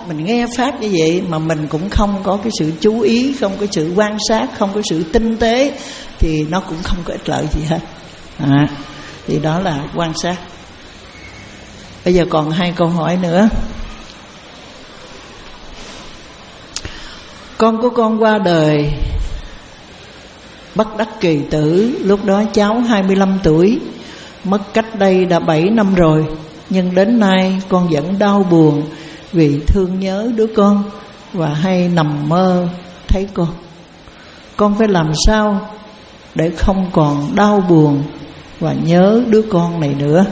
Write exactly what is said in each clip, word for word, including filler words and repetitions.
mình nghe pháp như vậy mà mình cũng không có cái sự chú ý, không có sự quan sát, không có sự tinh tế, thì nó cũng không có ích lợi gì hết. À, thì đó là quan sát. Bây giờ còn hai câu hỏi nữa. Con của con qua đời bất đắc kỳ tử, lúc đó cháu hai mươi lăm tuổi, mất cách đây đã bảy năm rồi. Nhưng đến nay con vẫn đau buồn vì thương nhớ đứa con và hay nằm mơ thấy con. Con phải làm sao để không còn đau buồn và nhớ đứa con này nữa?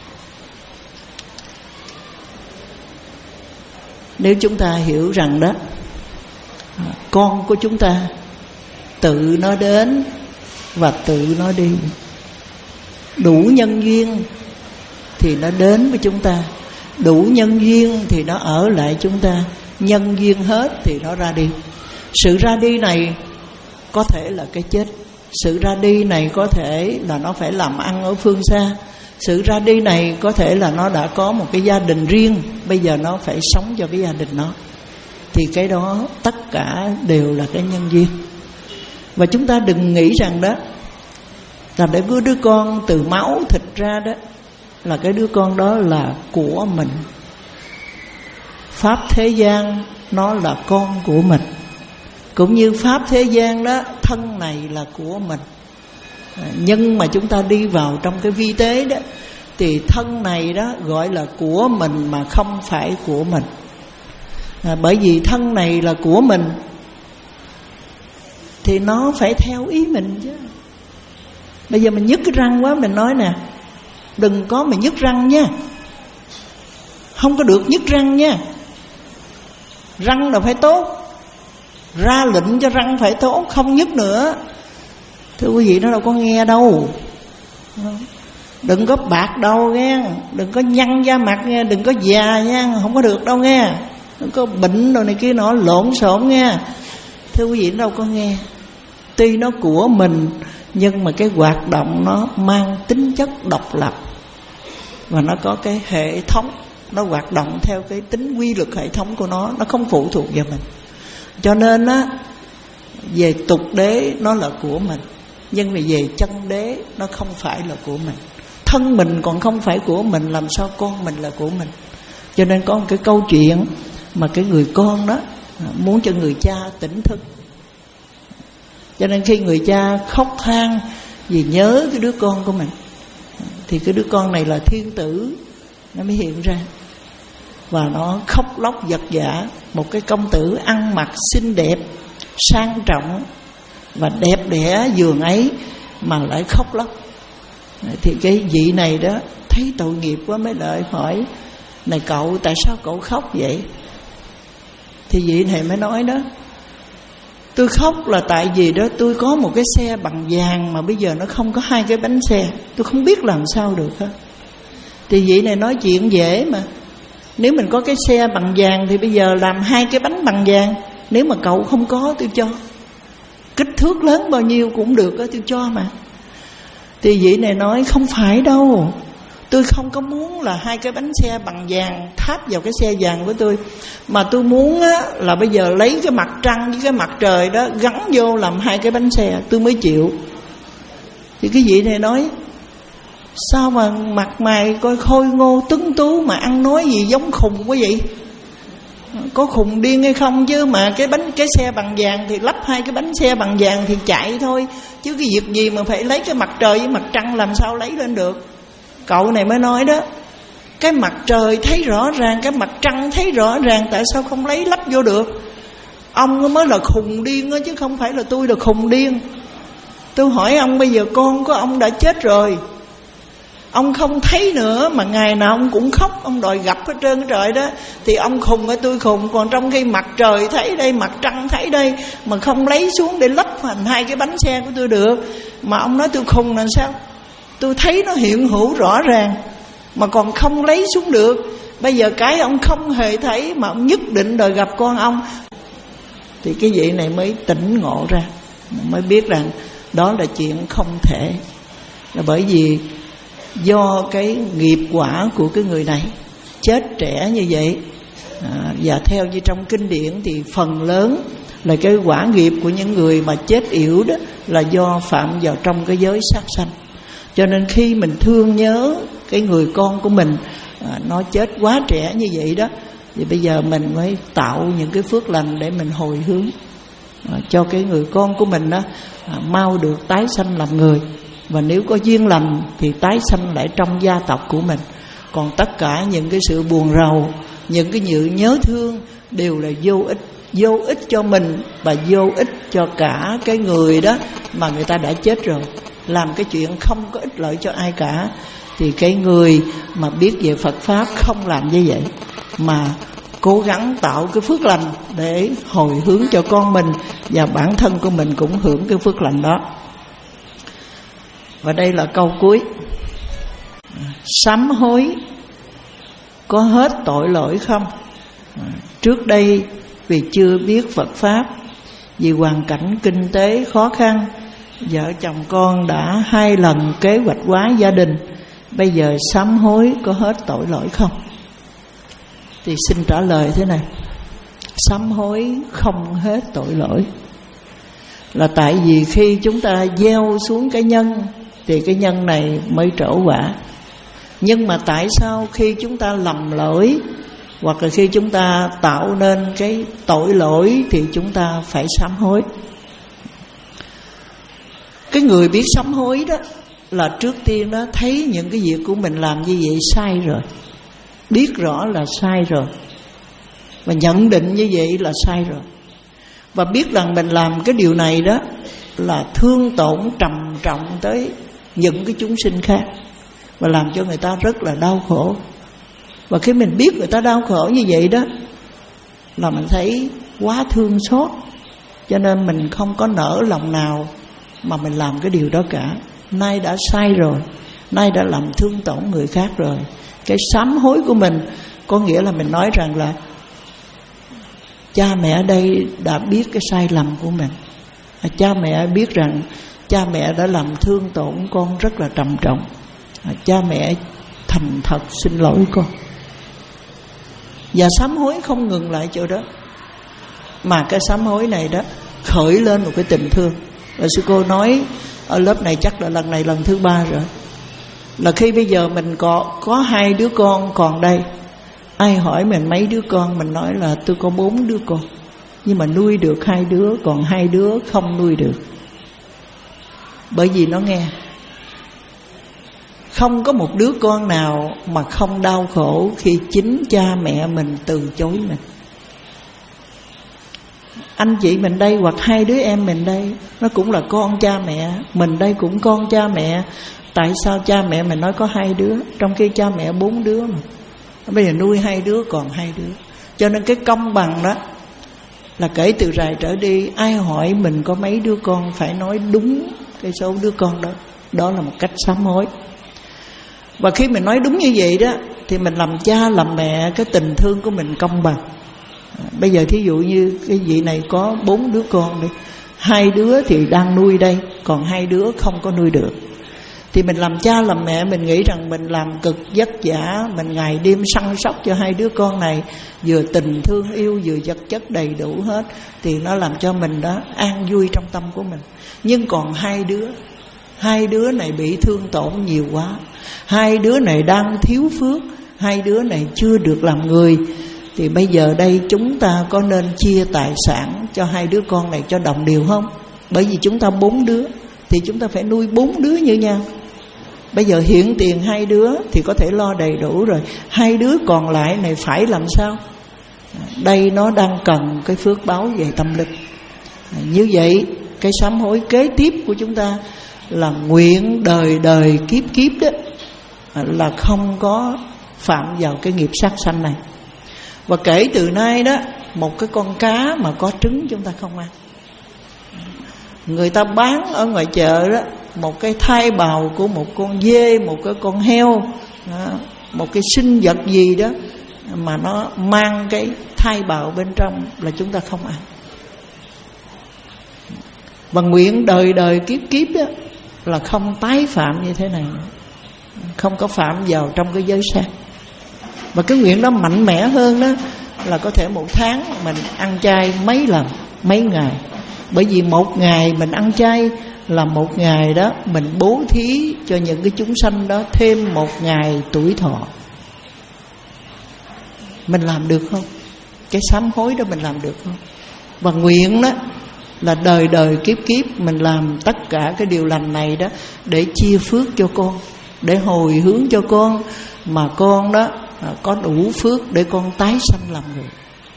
Nếu chúng ta hiểu rằng đó, con của chúng ta tự nó đến và tự nó đi, đủ nhân duyên thì nó đến với chúng ta, đủ nhân duyên thì nó ở lại chúng ta, nhân duyên hết thì nó ra đi. Sự ra đi này có thể là cái chết, sự ra đi này có thể là nó phải làm ăn ở phương xa, sự ra đi này có thể là nó đã có một cái gia đình riêng, bây giờ nó phải sống cho cái gia đình nó. Thì cái đó tất cả đều là cái nhân duyên. Và chúng ta đừng nghĩ rằng đó là để có đứa con từ máu thịt ra đó là cái đứa con đó là của mình. Pháp thế gian nó là con của mình, cũng như pháp thế gian đó, thân này là của mình. Nhưng mà chúng ta đi vào trong cái vi tế đó, thì thân này đó gọi là của mình mà không phải của mình. à, Bởi vì thân này là của mình thì nó phải theo ý mình chứ. Bây giờ mình nhức cái răng quá, mình nói nè, đừng có mà nhức răng nha, không có được nhức răng nha. Răng là phải tốt, ra lệnh cho răng phải tốt, không nhức nữa. Thưa quý vị, nó đâu có nghe đâu. Đừng có bạc đầu nghe, đừng có nhăn da mặt nghe, đừng có già nha, không có được đâu nghe. Đừng có bệnh đồ này kia nọ lộn xộn nghe. Thưa quý vị, nó đâu có nghe. Tuy nó của mình nhưng mà cái hoạt động nó mang tính chất độc lập, và nó có cái hệ thống, nó hoạt động theo cái tính quy luật hệ thống của nó, nó không phụ thuộc vào mình. Cho nên á, về tục đế nó là của mình, nhưng mà về chân đế nó không phải là của mình. Thân mình còn không phải của mình, làm sao con mình là của mình? Cho nên có một cái câu chuyện mà cái người con đó muốn cho người cha tỉnh thức. Cho nên khi người cha khóc than vì nhớ cái đứa con của mình, thì cái đứa con này là thiên tử, nó mới hiện ra. Và nó khóc lóc vật vã. Một cái công tử ăn mặc xinh đẹp, sang trọng và đẹp đẽ giường ấy mà lại khóc lóc. Thì cái vị này đó thấy tội nghiệp quá mới lại hỏi: này cậu, tại sao cậu khóc vậy? Thì vị này mới nói đó: tôi khóc là tại vì đó tôi có một cái xe bằng vàng mà bây giờ nó không có hai cái bánh xe, tôi không biết làm sao được hết. Thì vị này nói chuyện dễ mà, nếu mình có cái xe bằng vàng thì bây giờ làm hai cái bánh bằng vàng. Nếu mà cậu không có, tôi cho. Kích thước lớn bao nhiêu cũng được đó, tôi cho mà. Thì vị này nói: không phải đâu, tôi không có muốn là hai cái bánh xe bằng vàng tháp vào cái xe vàng của tôi, mà tôi muốn á, là bây giờ lấy cái mặt trăng với cái mặt trời đó gắn vô làm hai cái bánh xe, tôi mới chịu. Thì cái vị này nói: sao mà mặt mày coi khôi ngô tuấn tú mà ăn nói gì giống khùng quá vậy? Có khùng điên hay không chứ, mà cái bánh cái xe bằng vàng thì lắp hai cái bánh xe bằng vàng thì chạy thôi, chứ cái việc gì mà phải lấy cái mặt trời với mặt trăng làm sao lấy lên được? Cậu này mới nói đó: cái mặt trời thấy rõ ràng, cái mặt trăng thấy rõ ràng, tại sao không lấy lắp vô được? Ông mới là khùng điên đó, chứ không phải là tôi là khùng điên. Tôi hỏi ông, bây giờ con của ông đã chết rồi, ông không thấy nữa mà ngày nào ông cũng khóc, ông đòi gặp hết trơn cái trời đó, thì ông khùng hay tôi khùng? Còn trong khi mặt trời thấy đây, mặt trăng thấy đây, mà không lấy xuống để lắp thành hai cái bánh xe của tôi được, mà ông nói tôi khùng là sao? Tôi thấy nó hiện hữu rõ ràng mà còn không lấy xuống được. Bây giờ cái ông không hề thấy mà ông nhất định đòi gặp con ông. Thì cái vị này mới tỉnh ngộ ra, mới biết rằng đó là chuyện không thể. Là bởi vì do cái nghiệp quả của cái người này chết trẻ như vậy, à, và theo như trong kinh điển thì phần lớn là cái quả nghiệp của những người mà chết yểu đó là do phạm vào trong cái giới sát sanh. Cho nên khi mình thương nhớ cái người con của mình à, nó chết quá trẻ như vậy đó, thì bây giờ mình mới tạo những cái phước lành để mình hồi hướng à, cho cái người con của mình đó à, mau được tái sanh làm người. Và nếu có duyên lành thì tái sanh lại trong gia tộc của mình. Còn tất cả những cái sự buồn rầu, những cái sự nhớ thương đều là vô ích. Vô ích cho mình và vô ích cho cả cái người đó mà người ta đã chết rồi, làm cái chuyện không có ích lợi cho ai cả. Thì cái người mà biết về Phật Pháp không làm như vậy, mà cố gắng tạo cái phước lành để hồi hướng cho con mình, và bản thân của mình cũng hưởng cái phước lành đó. Và đây là câu cuối: sám hối có hết tội lỗi không? Trước đây vì chưa biết Phật Pháp, vì hoàn cảnh kinh tế khó khăn, vợ chồng con đã hai lần kế hoạch hóa gia đình, bây giờ sám hối có hết tội lỗi không? Thì xin trả lời thế này: sám hối không hết tội lỗi. Là tại vì khi chúng ta gieo xuống cái nhân thì cái nhân này mới trổ quả. Nhưng mà tại sao khi chúng ta lầm lỗi, hoặc là khi chúng ta tạo nên cái tội lỗi, thì chúng ta phải sám hối? Cái người biết sám hối đó là trước tiên đó thấy những cái việc của mình làm như vậy sai rồi, biết rõ là sai rồi, và nhận định như vậy là sai rồi, và biết rằng mình làm cái điều này đó là thương tổn trầm trọng tới những cái chúng sinh khác, và làm cho người ta rất là đau khổ. Và khi mình biết người ta đau khổ như vậy đó là mình thấy quá thương xót, cho nên mình không có nỡ lòng nào mà mình làm cái điều đó cả. Nay đã sai rồi, nay đã làm thương tổn người khác rồi. Cái sám hối của mình có nghĩa là mình nói rằng là cha mẹ ở đây đã biết cái sai lầm của mình. Cha mẹ biết rằng cha mẹ đã làm thương tổn con rất là trầm trọng. Cha mẹ thành thật xin lỗi con. Và sám hối không ngừng lại chỗ đó, mà cái sám hối này đó khởi lên một cái tình thương. Và sư cô nói ở lớp này chắc là lần này lần thứ ba rồi, là khi bây giờ mình có có hai đứa con còn đây, ai hỏi mình mấy đứa con, mình nói là tôi có bốn đứa con, nhưng mà nuôi được hai đứa, còn hai đứa không nuôi được. Bởi vì nó nghe, không có một đứa con nào mà không đau khổ khi chính cha mẹ mình từ chối mình. Anh chị mình đây hoặc hai đứa em mình đây, nó cũng là con cha mẹ, mình đây cũng con cha mẹ. Tại sao cha mẹ mình nói có hai đứa, trong khi cha mẹ bốn đứa mà bây giờ nuôi hai đứa còn hai đứa? Cho nên cái công bằng đó là kể từ rày trở đi, ai hỏi mình có mấy đứa con phải nói đúng cái số đứa con đó. Đó là một cách sám hối. Và khi mình nói đúng như vậy đó thì mình làm cha làm mẹ, cái tình thương của mình công bằng. Bây giờ thí dụ như cái vị này có bốn đứa con đi, hai đứa thì đang nuôi đây, còn hai đứa không có nuôi được, thì mình làm cha làm mẹ, mình nghĩ rằng mình làm cực vất vả, mình ngày đêm săn sóc cho hai đứa con này, vừa tình thương yêu vừa vật chất đầy đủ hết, thì nó làm cho mình đó an vui trong tâm của mình. Nhưng còn hai đứa, hai đứa này bị thương tổn nhiều quá, hai đứa này đang thiếu phước, hai đứa này chưa được làm người, thì bây giờ đây chúng ta có nên chia tài sản cho hai đứa con này cho đồng đều không? Bởi vì chúng ta bốn đứa thì chúng ta phải nuôi bốn đứa như nhau. Bây giờ hiện tiền hai đứa thì có thể lo đầy đủ rồi, hai đứa còn lại này phải làm sao? Đây nó đang cần cái phước báo về tâm linh. Như vậy cái sám hối kế tiếp của chúng ta là nguyện đời đời kiếp kiếp đó là không có phạm vào cái nghiệp sát sanh này. Và kể từ nay đó, một cái con cá mà có trứng chúng ta không ăn. Người ta bán ở ngoài chợ đó, một cái thai bào của một con dê, một cái con heo, một cái sinh vật gì đó mà nó mang cái thai bào bên trong là chúng ta không ăn. Và nguyện đời đời kiếp kiếp đó là không tái phạm như thế này, không có phạm vào trong cái giới sát. Và cái nguyện đó mạnh mẽ hơn đó là có thể một tháng mình ăn chay mấy lần, mấy ngày. Bởi vì một ngày mình ăn chay là một ngày đó mình bố thí cho những cái chúng sanh đó thêm một ngày tuổi thọ. Mình làm được không? Cái sám hối đó mình làm được không? Và nguyện đó là đời đời kiếp kiếp mình làm tất cả cái điều lành này đó để chia phước cho con, để hồi hướng cho con, mà con đó có đủ phước để con tái sanh làm người.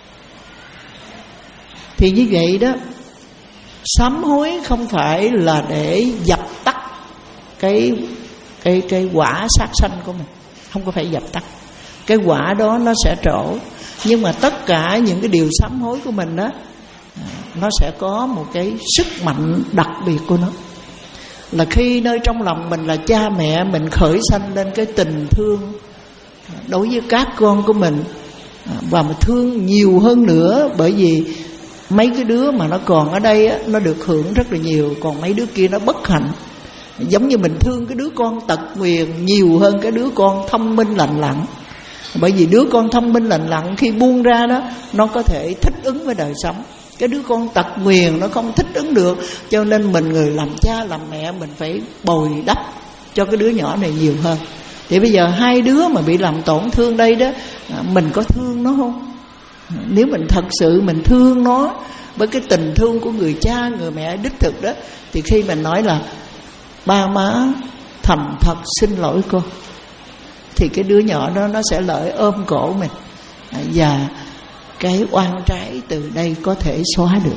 Thì như vậy đó, sám hối không phải là để dập tắt cái cái cái quả sát sanh của mình, không có phải dập tắt. Cái quả đó nó sẽ trổ, nhưng mà tất cả những cái điều sám hối của mình đó, nó sẽ có một cái sức mạnh đặc biệt của nó. Là khi nơi trong lòng mình là cha mẹ, mình khởi sanh lên cái tình thương đối với các con của mình, và mà thương nhiều hơn nữa. Bởi vì mấy cái đứa mà nó còn ở đây á, nó được hưởng rất là nhiều, còn mấy đứa kia nó bất hạnh. Giống như mình thương cái đứa con tật nguyền nhiều hơn cái đứa con thông minh lành lặn. Bởi vì đứa con thông minh lành lặn khi buông ra đó, nó có thể thích ứng với đời sống. Cái đứa con tật nguyền nó không thích ứng được, cho nên mình người làm cha làm mẹ mình phải bồi đắp cho cái đứa nhỏ này nhiều hơn. Thì bây giờ hai đứa mà bị làm tổn thương đây đó, mình có thương nó không? Nếu mình thật sự mình thương nó với cái tình thương của người cha người mẹ đích thực đó, thì khi mình nói là ba má thành thật xin lỗi con, thì cái đứa nhỏ đó nó sẽ lợi ôm cổ mình, và cái oan trái từ đây có thể xóa được.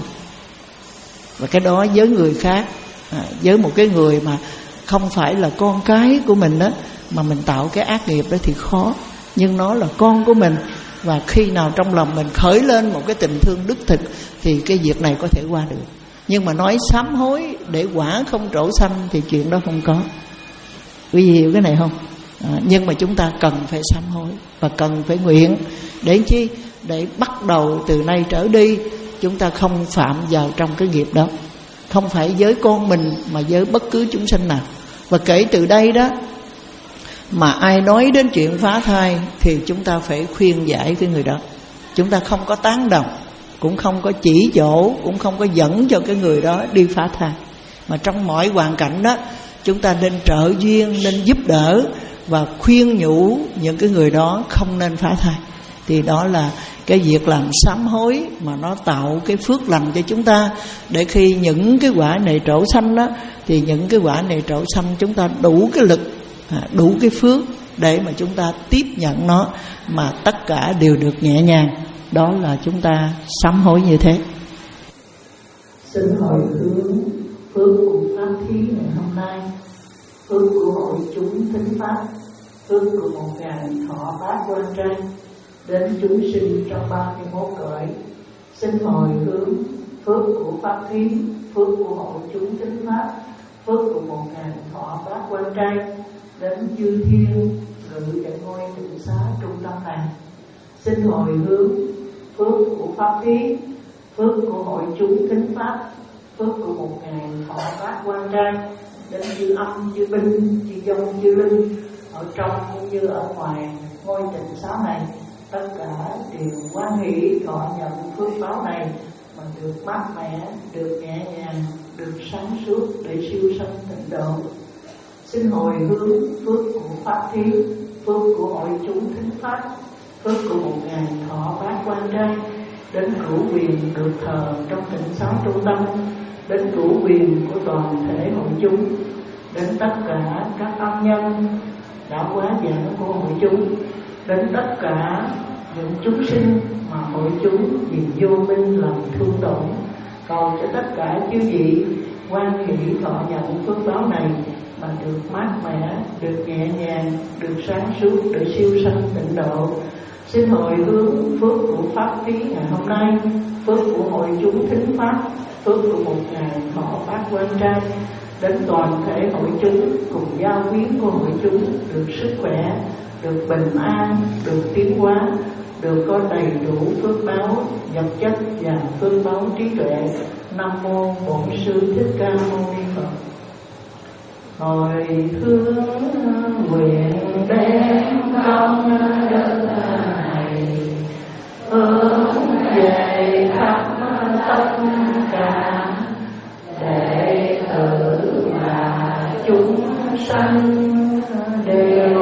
Và cái đó với người khác, với một cái người mà không phải là con cái của mình đó, mà mình tạo cái ác nghiệp đó thì khó. Nhưng nó là con của mình, và khi nào trong lòng mình khởi lên một cái tình thương đích thực thì cái việc này có thể qua được. Nhưng mà nói sám hối để quả không trổ sanh thì chuyện đó không có. Quý vị hiểu cái này không? À, nhưng mà chúng ta cần phải sám hối và cần phải nguyện. Để chi? Để bắt đầu từ nay trở đi chúng ta không phạm vào trong cái nghiệp đó. Không phải với con mình mà với bất cứ chúng sanh nào. Và kể từ đây đó, mà ai nói đến chuyện phá thai thì chúng ta phải khuyên giải cái người đó. Chúng ta không có tán đồng, cũng không có chỉ dỗ, cũng không có dẫn cho cái người đó đi phá thai. Mà trong mọi hoàn cảnh đó, chúng ta nên trợ duyên, nên giúp đỡ và khuyên nhủ những cái người đó không nên phá thai. Thì đó là cái việc làm sám hối mà nó tạo cái phước lành cho chúng ta. Để khi những cái quả này trổ sanh đó, thì những cái quả này trổ sanh chúng ta đủ cái lực, đủ cái phước để mà chúng ta tiếp nhận nó, mà tất cả đều được nhẹ nhàng. Đó là chúng ta sám hối như thế. Xin hồi hướng phước của pháp thí ngày hôm nay, phước của hội chúng thính pháp, phước của một ngàn thọ bát quan trai đến chúng sinh trong ba mươi mốt cõi. Xin hồi hướng phước của pháp thí, phước của hội chúng thính pháp, phước của một ngàn thọ bát quan trai đến chư thiên ngự tại ngôi tịnh xá trung tâm này. Xin hồi hướng phước của pháp thí, phước của hội chúng thính pháp, phước của một ngàn thọ bát quan trai đến chư âm, chư binh, chư dông, chư linh ở trong cũng như ở ngoài ngôi tịnh xá này. Tất cả đều hoan hỷ thọ nhận phước báo này, mà được mát mẻ, được nhẹ nhàng, được sáng suốt để siêu sanh tịnh độ. Xin hồi hướng phước của pháp thí, phước của hội chúng thính pháp, phước của một ngàn thọ bát quan trai đến cửu quyền được thờ trong tịnh xá trung tâm, đến cửu quyền của toàn thể hội chúng, đến tất cả các ân nhân đã quá giảng của hội chúng, đến tất cả những chúng sinh mà hội chúng vì vô minh làm thương tổn. Cầu cho tất cả chư vị hoan hỷ thọ nhận phước báo này, mà được mát mẻ, được nhẹ nhàng, được sáng suốt để siêu sanh tịnh độ. Xin hồi hướng phước của pháp thí ngày hôm nay, phước của hội chúng thính pháp, phước của một ngàn thọ bát quan trai đến toàn thể hội chúng cùng giao quyến của hội chúng được sức khỏe, được bình an, được tiến hóa, được có đầy đủ phước báo vật chất và phước báo trí tuệ. Nam mô Bổn Sư Thích Ca Mâu Ni Phật. Hồi hướng nguyện đem công đức này hướng về khắp tất cả đệ tử và chúng sanh đều